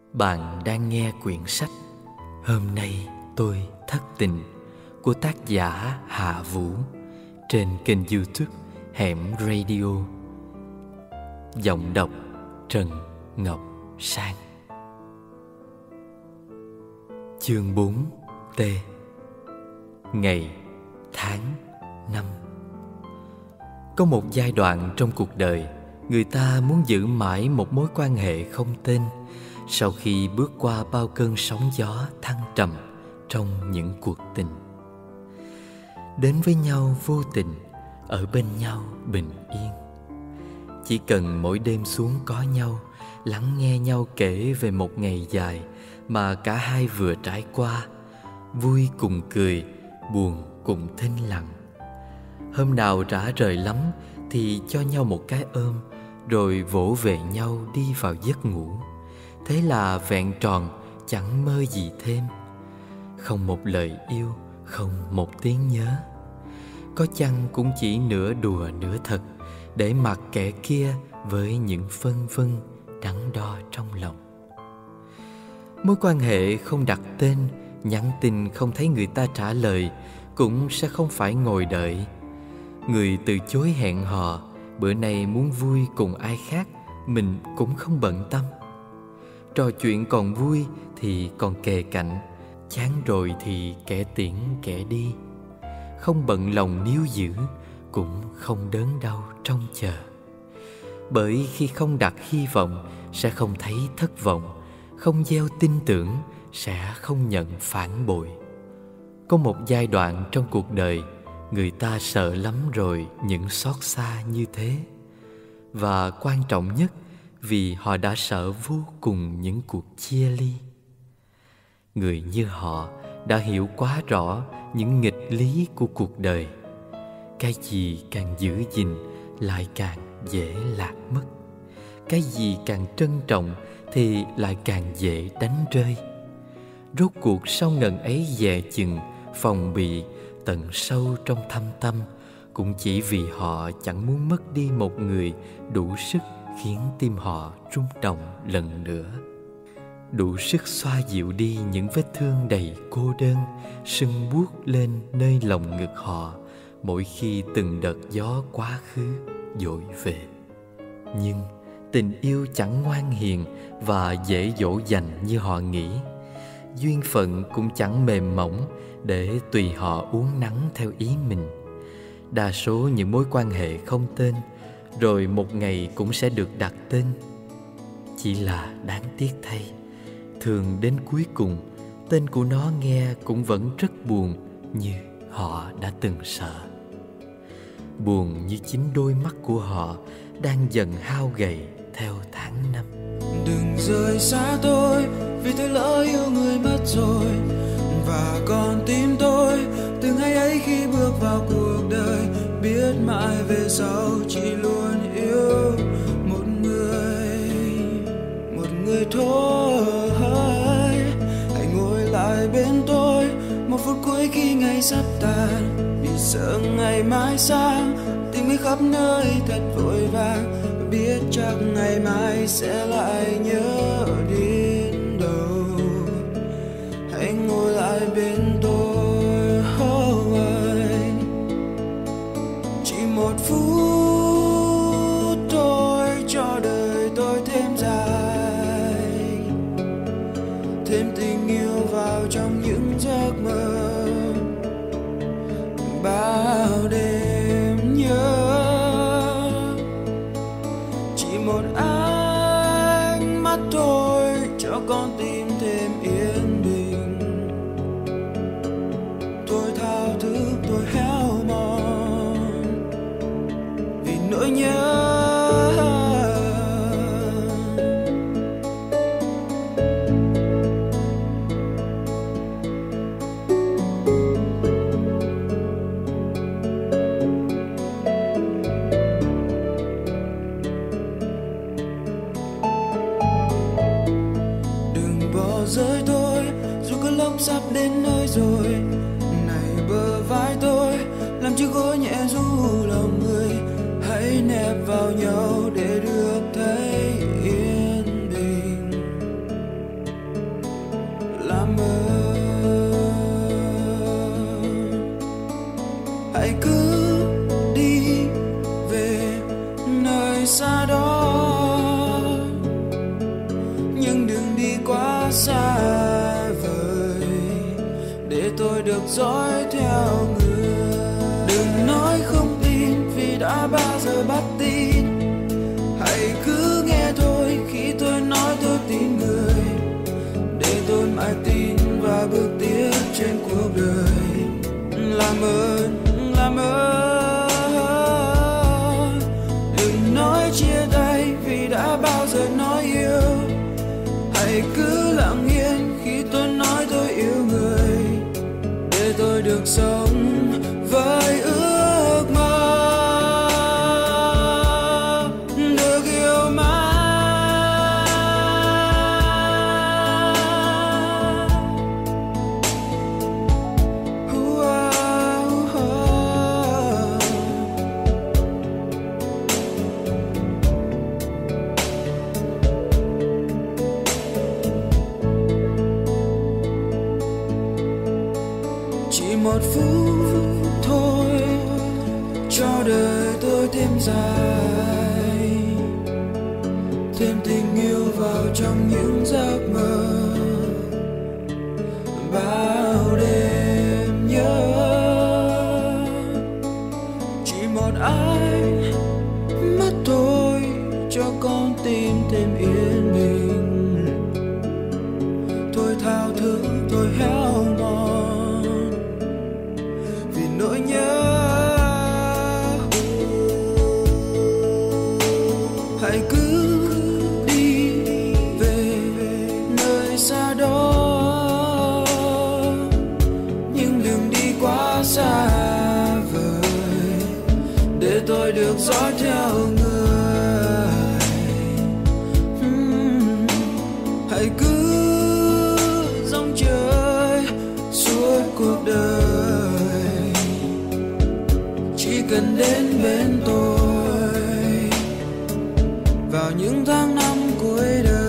Bạn đang nghe quyển sách Hôm nay tôi thất tình của tác giả Hạ Vũ trên kênh YouTube Hẻm Radio. Giọng đọc Trần Ngọc Sang. Chương 4T. Ngày, tháng, năm. Có một giai đoạn trong cuộc đời, người ta muốn giữ mãi một mối quan hệ không tên sau khi bước qua bao cơn sóng gió thăng trầm trong những cuộc tình. Đến với nhau vô tình, ở bên nhau bình yên. Chỉ cần mỗi đêm xuống có nhau, lắng nghe nhau kể về một ngày dài mà cả hai vừa trải qua, vui cùng cười, buồn cùng thinh lặng. Hôm nào rã rời lắm thì cho nhau một cái ôm, rồi vỗ về nhau đi vào giấc ngủ. Thế là vẹn tròn, chẳng mơ gì thêm. Không một lời yêu, không một tiếng nhớ. Có chăng cũng chỉ nửa đùa nửa thật, để mặc kẻ kia với những phân vân đắn đo trong lòng. Mối quan hệ không đặt tên, nhắn tin không thấy người ta trả lời, cũng sẽ không phải ngồi đợi. Người từ chối hẹn hò, bữa nay muốn vui cùng ai khác, mình cũng không bận tâm. Trò chuyện còn vui thì còn kề cạnh, chán rồi thì kẻ tiễn kẻ đi. Không bận lòng níu giữ, cũng không đớn đau trông chờ. Bởi khi không đặt hy vọng sẽ không thấy thất vọng, không gieo tin tưởng sẽ không nhận phản bội. Có một giai đoạn trong cuộc đời, người ta sợ lắm rồi những xót xa như thế. Và quan trọng nhất, vì họ đã sợ vô cùng những cuộc chia ly. Người như họ đã hiểu quá rõ những nghịch lý của cuộc đời. Cái gì càng giữ gìn lại càng dễ lạc mất. Cái gì càng trân trọng thì lại càng dễ đánh rơi. Rốt cuộc sau ngần ấy dè chừng, phòng bị tận sâu trong thâm tâm, cũng chỉ vì họ chẳng muốn mất đi một người đủ sức khiến tim họ rung động lần nữa, đủ sức xoa dịu đi những vết thương đầy cô đơn sưng buốt lên nơi lòng ngực họ mỗi khi từng đợt gió quá khứ dội về. Nhưng tình yêu chẳng ngoan hiền và dễ dỗ dành như họ nghĩ. Duyên phận cũng chẳng mềm mỏng để tùy họ uốn nắn theo ý mình. Đa số những mối quan hệ không tên rồi một ngày cũng sẽ được đặt tên. Chỉ là đáng tiếc thay, thường đến cuối cùng tên của nó nghe cũng vẫn rất buồn như họ đã từng sợ. Buồn như chính đôi mắt của họ đang dần hao gầy theo tháng năm. Đừng rời xa tôi, vì tôi lỡ yêu người mất rồi. Và còn tim tôi từ ngày ấy khi bước vào cuộc đời, biết mãi về sau chỉ luôn yêu một người thôi. Hãy ngồi lại bên tôi một phút cuối khi ngày sắp tàn, vì sợ ngày mai sang tìm người khắp nơi thật vội vàng, biết chắc ngày mai sẽ lại nhớ đến đâu. Hãy ngồi lại bên tôi, chỉ một phút thôi cho đời tôi thêm dài, thêm tình yêu vào trong những giấc mơ bao đêm nhớ. Chỉ một ánh mắt thôi cho con tim thêm yên bình. Tôi thao thức, tôi héo mòn vì nỗi nhớ. Rơi tôi dù cơn lốc sắp đến nơi rồi. Này bờ vai tôi làm chiếc gối nhẹ ru lòng người. Hãy nép vào nhau để được thấy yên bình. dõi theo người. Đừng nói không tin vì đã bao giờ bắt tin. Hãy cứ nghe thôi khi tôi nói tôi tin người, để tôi mãi tin và bước tiếp trên cuộc đời. Làm ơn, làm ơn, đừng nói chia tay vì đã bao giờ nói yêu. Hãy cứ lặng yên khi tôi nói tôi yêu người, để tôi được sống với ước mơ được yêu mãi. Chỉ một phút thôi cho đời tôi thêm dài, thêm tình yêu vào trong những giấc mơ. Bao đêm nhớ chỉ một ai mắt thôi cho con tim thêm yên bình. Thôi thao thức, thôi héo mòn vì nỗi nhớ. Hãy cứ đi về nơi xa đó, nhưng đừng đi quá xa vời, để tôi được dõi theo người. Hãy cứ dòng chơi suốt cuộc đời, chỉ cần đến bên tôi vào những tháng năm cuối đời.